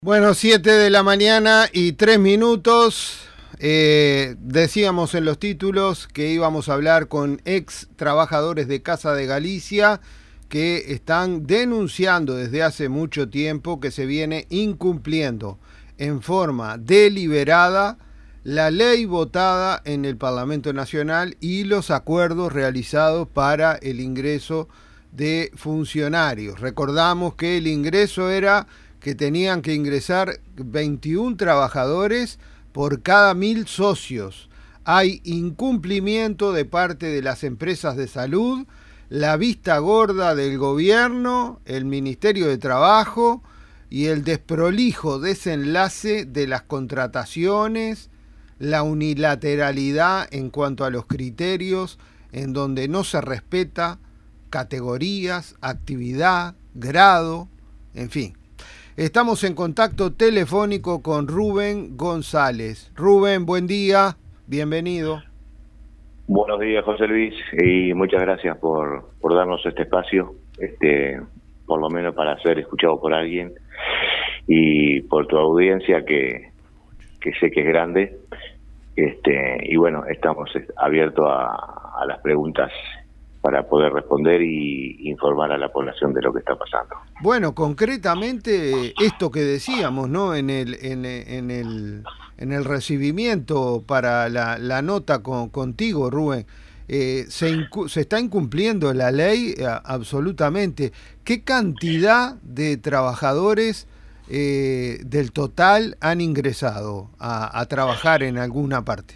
Bueno, 7 de la mañana y 3 minutos. Decíamos en los títulos que íbamos a hablar con ex trabajadores de Casa de Galicia que están denunciando desde hace mucho tiempo que se viene incumpliendo en forma deliberada la ley votada en el Parlamento Nacional y los acuerdos realizados para el ingreso de funcionarios. Recordamos que el ingreso era que tenían que ingresar 21 trabajadores por cada 1000 socios. Hay incumplimiento de parte de las empresas de salud, la vista gorda del gobierno, el Ministerio de Trabajo y el desprolijo desenlace de las contrataciones, la unilateralidad en cuanto a los criterios, en donde no se respeta categorías, actividad, grado, en fin. Estamos en contacto telefónico con Rubén González. Rubén, buen día, bienvenido. Buenos días, José Luis, y muchas gracias por darnos este espacio, por lo menos para ser escuchado por alguien, y por tu audiencia que sé que es grande, y bueno, estamos abiertos a las preguntas para poder responder y informar a la población de lo que está pasando. Bueno, concretamente esto que decíamos, ¿no? En el recibimiento para la nota contigo, Rubén, se está incumpliendo la ley absolutamente. ¿Qué cantidad de trabajadores del total han ingresado a trabajar en alguna parte?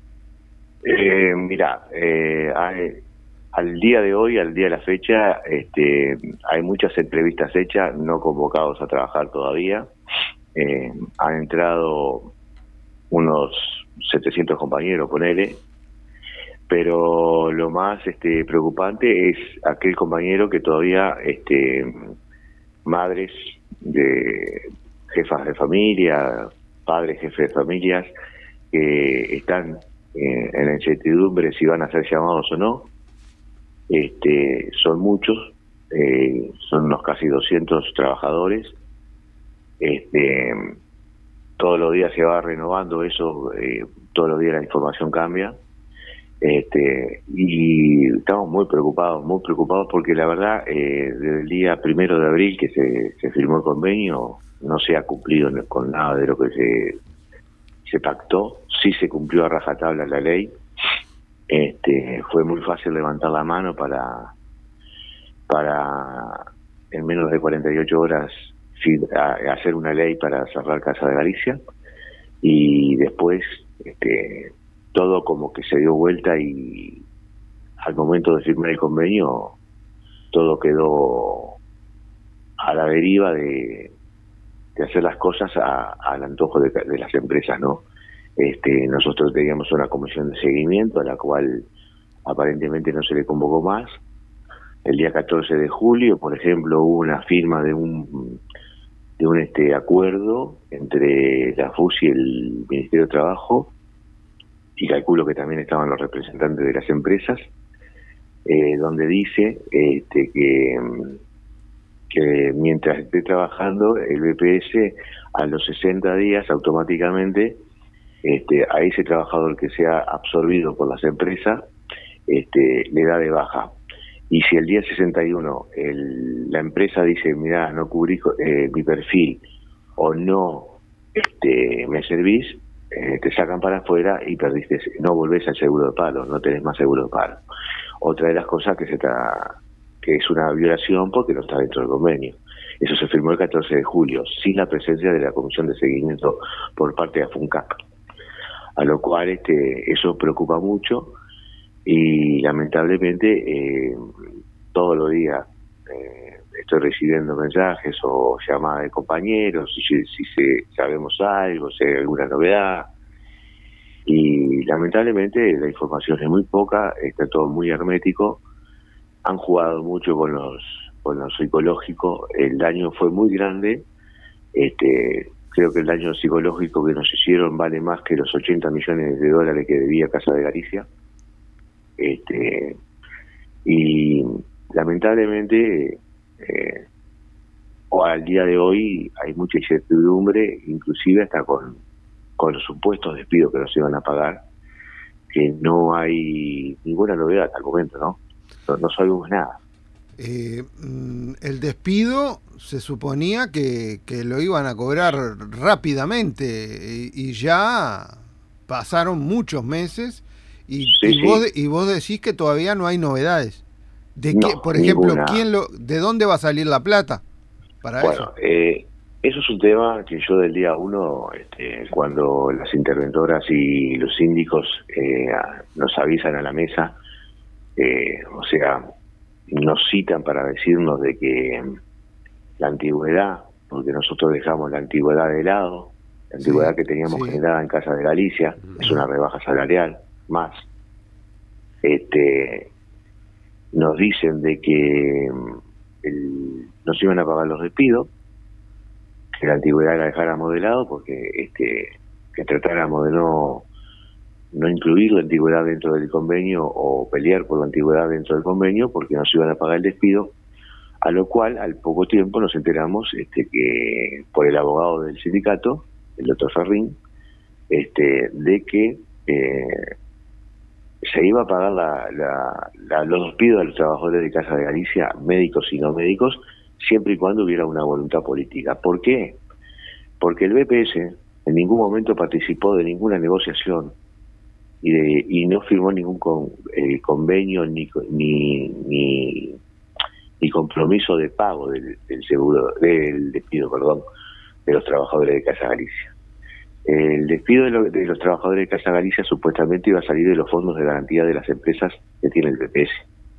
Al día de hoy, al día de la fecha, hay muchas entrevistas hechas, no convocados a trabajar todavía. Han entrado unos 700 compañeros, ponele, pero lo más preocupante es aquel compañero que todavía madres de jefas de familia, padres, jefes de familias, que están en la incertidumbre si van a ser llamados o no. Son muchos, son unos casi 200 trabajadores. Todos los días se va renovando eso, todos los días la información cambia, y estamos muy preocupados porque la verdad, desde el día 1 de abril que se firmó el convenio, no se ha cumplido con nada de lo que se pactó. Sí se cumplió a rajatabla la ley. Fue muy fácil levantar la mano para en menos de 48 horas hacer una ley para cerrar Casa de Galicia, y después todo como que se dio vuelta, y al momento de firmar el convenio todo quedó a la deriva de hacer las cosas al antojo de las empresas, ¿no? Nosotros teníamos una comisión de seguimiento a la cual aparentemente no se le convocó más. El día 14 de julio, por ejemplo, hubo una firma de un acuerdo entre la FUS y el Ministerio de Trabajo, y calculo que también estaban los representantes de las empresas, donde dice que mientras esté trabajando el BPS, a los 60 días automáticamente a ese trabajador que sea absorbido por las empresas le da de baja. Y si el día 61 la empresa dice, mirá, no cubrí mi perfil, o no me servís, te sacan para afuera y perdiste, no volvés al seguro de paro, no tenés más seguro de paro. Otra de las cosas que es una violación porque no está dentro del convenio. Eso se firmó el 14 de julio, sin la presencia de la comisión de seguimiento por parte de AFUNCAP. A lo cual eso preocupa mucho, y lamentablemente todos los días estoy recibiendo mensajes o llamadas de compañeros, si sabemos algo, si hay alguna novedad, y lamentablemente la información es muy poca, está todo muy hermético. Han jugado mucho con lo psicológico, el daño fue muy grande. Creo que el daño psicológico que nos hicieron vale más que los 80 millones de dólares que debía Casa de Galicia. Y lamentablemente o al día de hoy hay mucha incertidumbre, inclusive hasta con los supuestos despidos que nos iban a pagar, que no hay ninguna novedad hasta el momento, ¿no? No sabemos nada. El despido se suponía que lo iban a cobrar rápidamente y ya pasaron muchos meses Sí, y vos decís que todavía no hay novedades. No, por ejemplo, ninguna. ¿de dónde va a salir la plata para eso? Bueno, eso es un tema que yo del día uno, cuando las interventoras y los síndicos nos avisan a la mesa, o sea, nos citan para decirnos de que la antigüedad, porque nosotros dejamos la antigüedad de lado, la antigüedad que teníamos generada en Casa de Galicia, es una rebaja salarial más. Nos dicen de que nos iban a pagar los despidos, que la antigüedad la dejáramos de lado, porque que tratáramos de no incluir la antigüedad dentro del convenio o pelear por la antigüedad dentro del convenio, porque nos iban a pagar el despido, a lo cual al poco tiempo nos enteramos que por el abogado del sindicato, el doctor Ferrín, de que se iba a pagar los despidos a los trabajadores de Casa de Galicia, médicos y no médicos, siempre y cuando hubiera una voluntad política. ¿Por qué? Porque el BPS en ningún momento participó de ninguna negociación y no firmó ningún convenio ni compromiso de pago del despido, de los trabajadores de Casa Galicia. El despido de los trabajadores de Casa Galicia supuestamente iba a salir de los fondos de garantía de las empresas que tiene el BPS.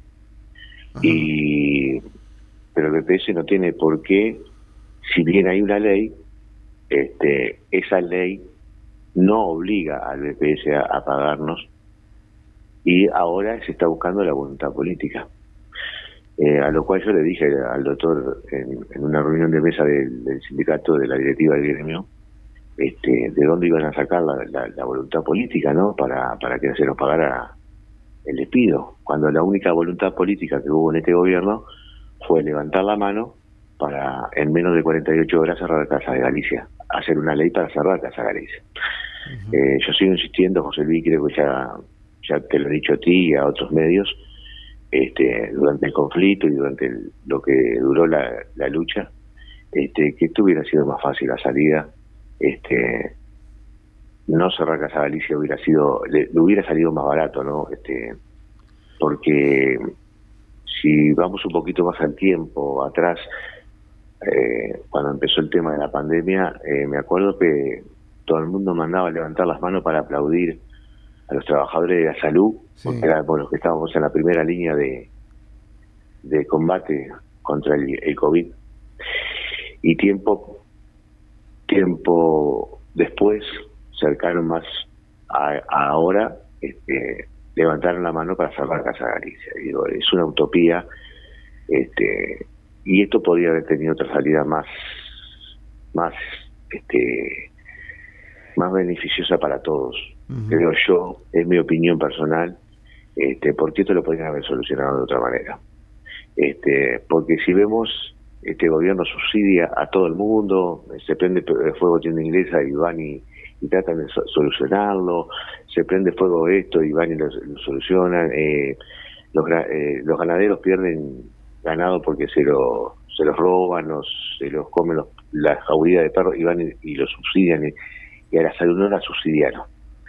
Pero el BPS no tiene por qué, si bien hay una ley, esa ley no obliga al BPS a pagarnos, y ahora se está buscando la voluntad política. A lo cual yo le dije al doctor en una reunión de mesa del sindicato, de la directiva del gremio, de dónde iban a sacar la voluntad política, ¿no? Para que se nos pagara el despido, cuando la única voluntad política que hubo en este gobierno fue levantar la mano para en menos de 48 horas cerrar Casa de Galicia, hacer una ley para cerrar Casa de Galicia. Yo sigo insistiendo, José Luis, creo que ya te lo he dicho a ti y a otros medios, durante el conflicto y durante lo que duró la lucha, que esto hubiera sido más fácil la salida, no cerrar Casa de Galicia le hubiera salido más barato, ¿no? Porque si vamos un poquito más al tiempo atrás, cuando empezó el tema de la pandemia, me acuerdo que todo el mundo mandaba levantar las manos para aplaudir a los trabajadores de la salud, porque éramos los que estábamos en la primera línea de combate contra el COVID. Y tiempo después, cercano más a ahora, levantaron la mano para salvar Casa Galicia. Digo, es una utopía, y esto podría haber tenido otra salida más beneficiosa para todos. Creo yo, es mi opinión personal, porque esto lo podrían haber solucionado de otra manera. Porque si vemos, este gobierno subsidia a todo el mundo, se prende fuego tienda inglesa y van y tratan de solucionarlo, se prende fuego esto y van y lo solucionan, los ganaderos pierden ganado porque se los roban, se los comen la jauría de perros y van y lo subsidian, y a la salud no la subsidiaron.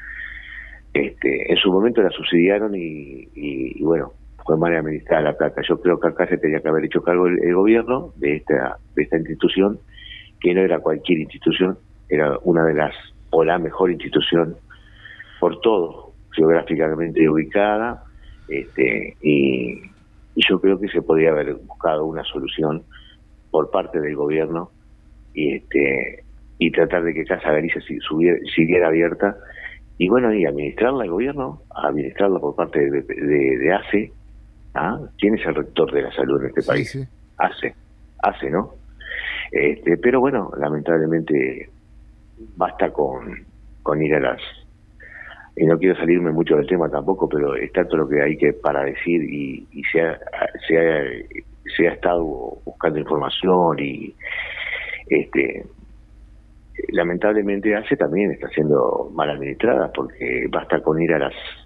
En su momento la subsidiaron y bueno, fue mal administrada la plata. Yo creo que acá se tenía que haber hecho cargo el gobierno de esta institución, que no era cualquier institución, era una de las, o la mejor institución, por todo, geográficamente ubicada, y yo creo que se podía haber buscado una solución por parte del gobierno, y tratar de que Casa Galicia siguiera abierta, y bueno, y administrarla el gobierno, administrarla por parte de ACE. ¿Quién es el rector de la salud en este país? Sí. ACE, ¿no? Pero bueno, lamentablemente basta con ir a las... Y no quiero salirme mucho del tema tampoco, pero es tanto lo que hay que para decir y se ha estado buscando información y lamentablemente ACE también está siendo mal administrada, porque basta con ir a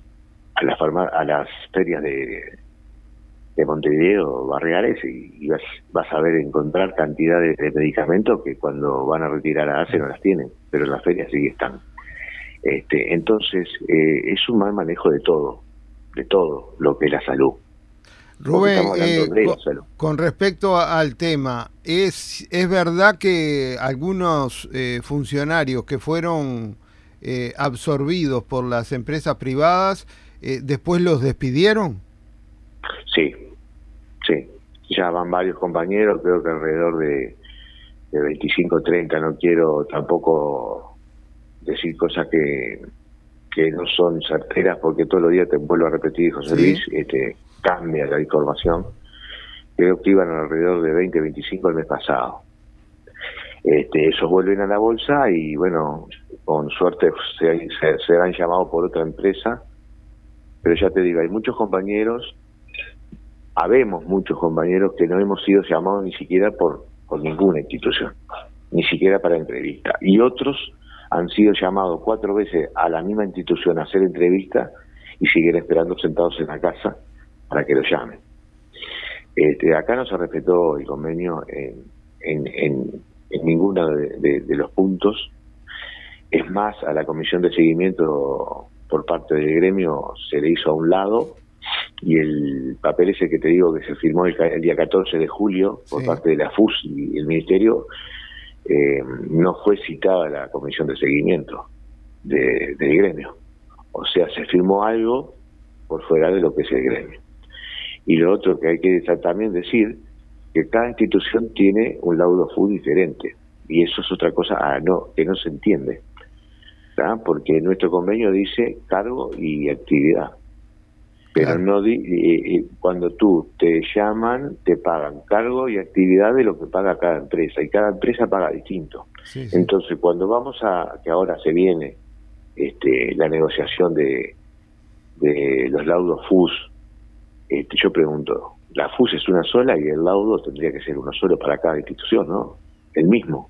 las ferias de Montevideo, Barriales, y vas a ver encontrar cantidades de medicamentos que cuando van a retirar a ACE no las tienen, pero en las ferias sí están. Entonces es un mal manejo de todo lo que es la salud. Rubén, con respecto al tema, ¿es verdad que algunos funcionarios que fueron absorbidos por las empresas privadas después los despidieron? Sí, ya van varios compañeros, creo que alrededor de 25 o 30, no quiero tampoco decir cosas que no son certeras, porque todos los días te vuelvo a repetir, José Luis, cambia la información. Creo que iban alrededor de 20, 25 el mes pasado. Esos vuelven a la bolsa y bueno, con suerte serán llamados por otra empresa, pero ya te digo, hay muchos compañeros, habemos muchos compañeros que no hemos sido llamados ni siquiera por ninguna institución, ni siquiera para entrevista, y otros han sido llamados 4 veces a la misma institución a hacer entrevista y siguen esperando sentados en la casa para que lo llamen. Acá no se respetó el convenio en ninguno de los puntos. Es más, a la comisión de seguimiento por parte del gremio se le hizo a un lado, y el papel ese que te digo que se firmó el día 14 de julio por parte de la FUS y el Ministerio, no fue citada la comisión de seguimiento del gremio. O sea, se firmó algo por fuera de lo que es el gremio. Y lo otro que hay que también decir, que cada institución tiene un laudo FUS diferente, y eso es otra cosa que no se entiende, ¿tá? Porque nuestro convenio dice cargo y actividad, pero no cuando tú te llaman, te pagan cargo y actividad de lo que paga cada empresa, y cada empresa paga distinto. Sí. Entonces, cuando vamos que ahora se viene la negociación de los laudos FUS, yo pregunto, la FUS es una sola y el laudo tendría que ser uno solo para cada institución, ¿no? El mismo.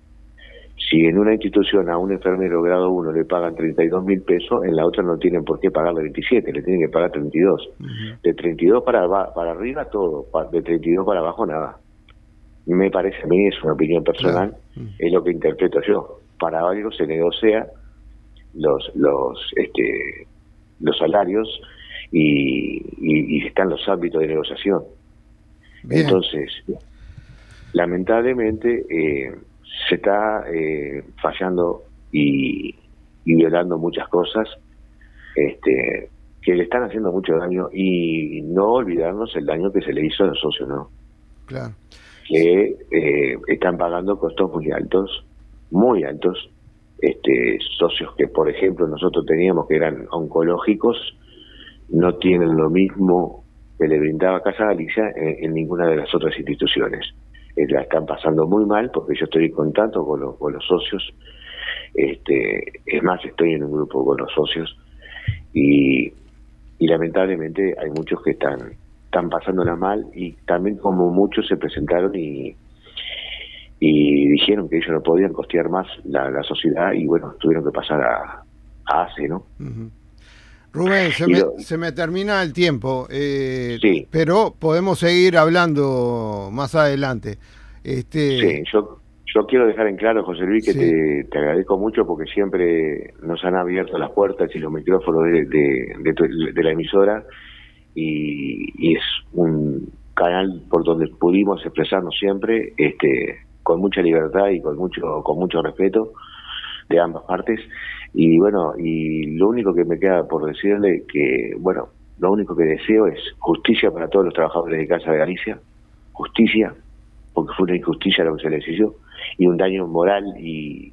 Si en una institución a un enfermero grado 1 le pagan 32.000 pesos, en la otra no tienen por qué pagarle 27, le tienen que pagar 32. De 32 para arriba todo, de 32 para abajo nada. Me parece a mí, es una opinión personal, es lo que interpreto yo. Para algo se negocia los salarios y están los ámbitos de negociación. Bien. Entonces, lamentablemente se está fallando y violando muchas cosas que le están haciendo mucho daño, y no olvidarnos el daño que se le hizo a los socios, ¿no? Claro. Que están pagando costos muy altos, socios que, por ejemplo, nosotros teníamos que eran oncológicos, no tienen lo mismo que le brindaba Casa Galicia en ninguna de las otras instituciones. La están pasando muy mal, porque yo estoy en contacto con los socios, es más, estoy en un grupo con los socios, y lamentablemente hay muchos que están pasándola mal, y también como muchos se presentaron y dijeron que ellos no podían costear más la sociedad, y bueno, tuvieron que pasar a ACE, ¿no? Uh-huh. Rubén, se me termina el tiempo, sí, pero podemos seguir hablando más adelante. Sí, yo quiero dejar en claro, José Luis, que sí, te agradezco mucho, porque siempre nos han abierto las puertas y los micrófonos de la emisora, y es un canal por donde pudimos expresarnos siempre, con mucha libertad y con mucho respeto de ambas partes. Y bueno, y lo único que me queda por decirle que, bueno, lo único que deseo es justicia para todos los trabajadores de Casa de Galicia, justicia, porque fue una injusticia lo que se les hizo, y un daño moral y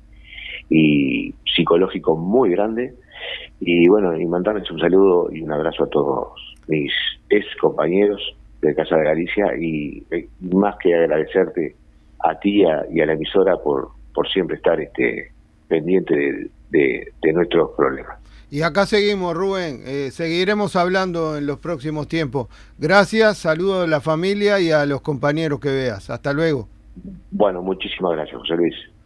psicológico muy grande. Y bueno, y mandarles un saludo y un abrazo a todos mis ex compañeros de Casa de Galicia, y más que agradecerte a ti y a la emisora por siempre estar pendiente de nuestros problemas. Y acá seguimos, Rubén, seguiremos hablando en los próximos tiempos. Gracias, saludos a la familia y a los compañeros que veas. Hasta luego. Bueno, muchísimas gracias, José Luis.